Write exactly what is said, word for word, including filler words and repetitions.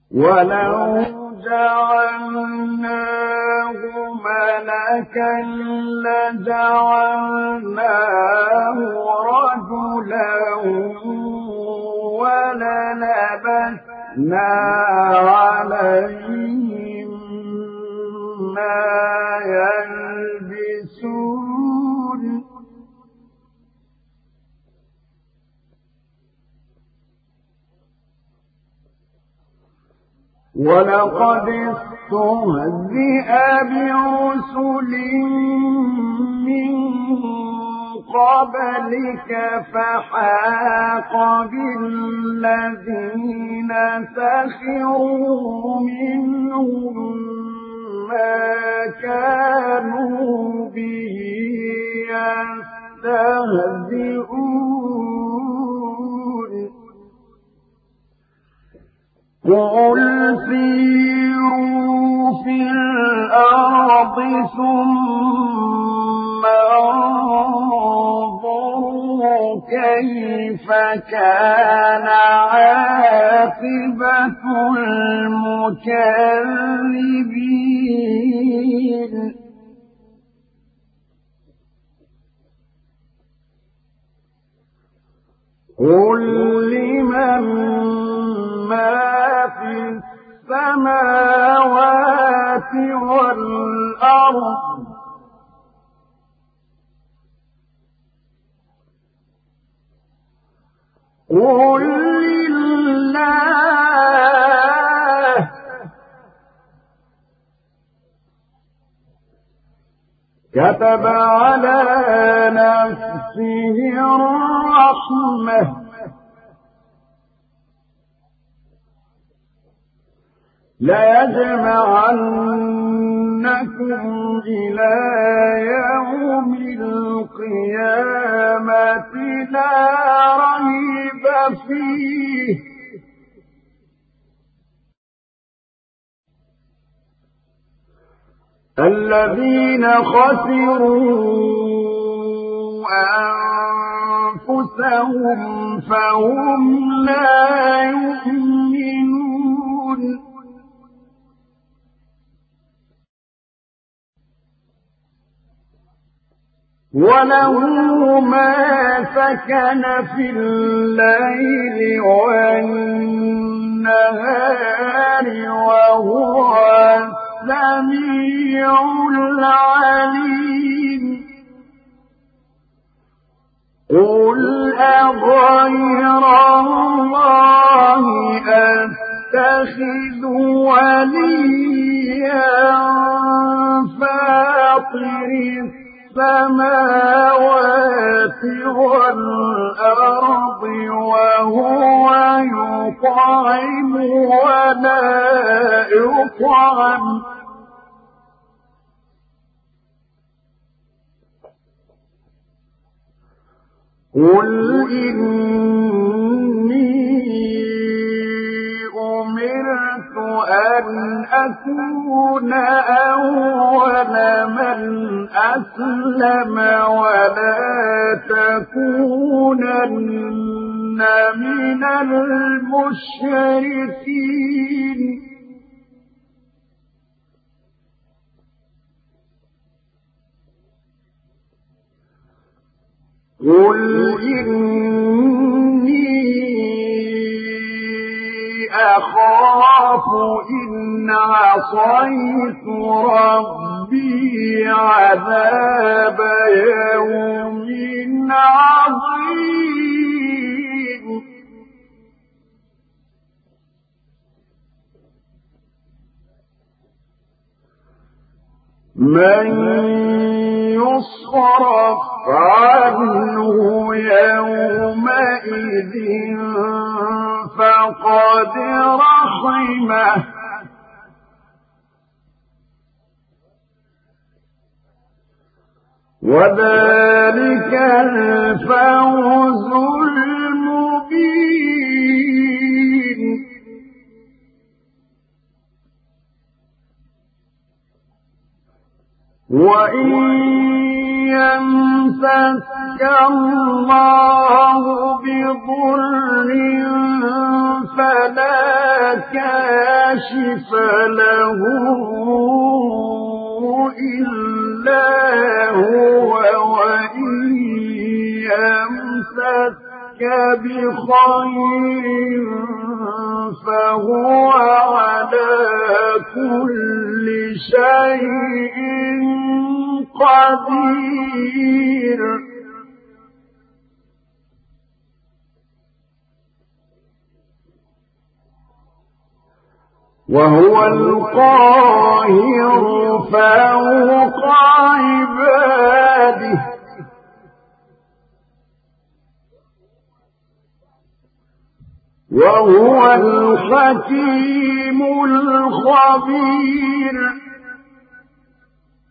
ولو جعلناه ملكا لجعلناه رجلا وللبسنا عليهم ما يلبسون ولقد استهزئ برسل من قبلك فحاق بالذين سخروا منهم ما كانوا به يستهزئون قل سيروا في الأرض ثم انظروا كيف كان عاقبة المكذبين قل لمن ما في السماوات والأرض قل لله كتب على نفسه الرحمة ليجمعنكم إلى يوم القيامة لا ريب فيه الذين خسروا أنفسهم فهم لا يؤمنون وله ما سكن في الليل والنهار وهو السميع العليم قل أغير الله أتخذ وليا فاطر السماوات والأرض وهو يطعم ولا يطعم قل إني أمرت أن أكون أول من أسلم ولا تكونن من المشركين قل إني أخاف إن عصيت ربي عذاب يوم عظيم من يصرف عنه يومئذ فقد رحمه وذلك الفوز المبين وإن يمسك الله بضر فلا كاشف كاشف له إلا هو وإن يمسك بخير فهو على كل شيء قدير وهو القاهر فوق عباده وهو الحكيم الخبير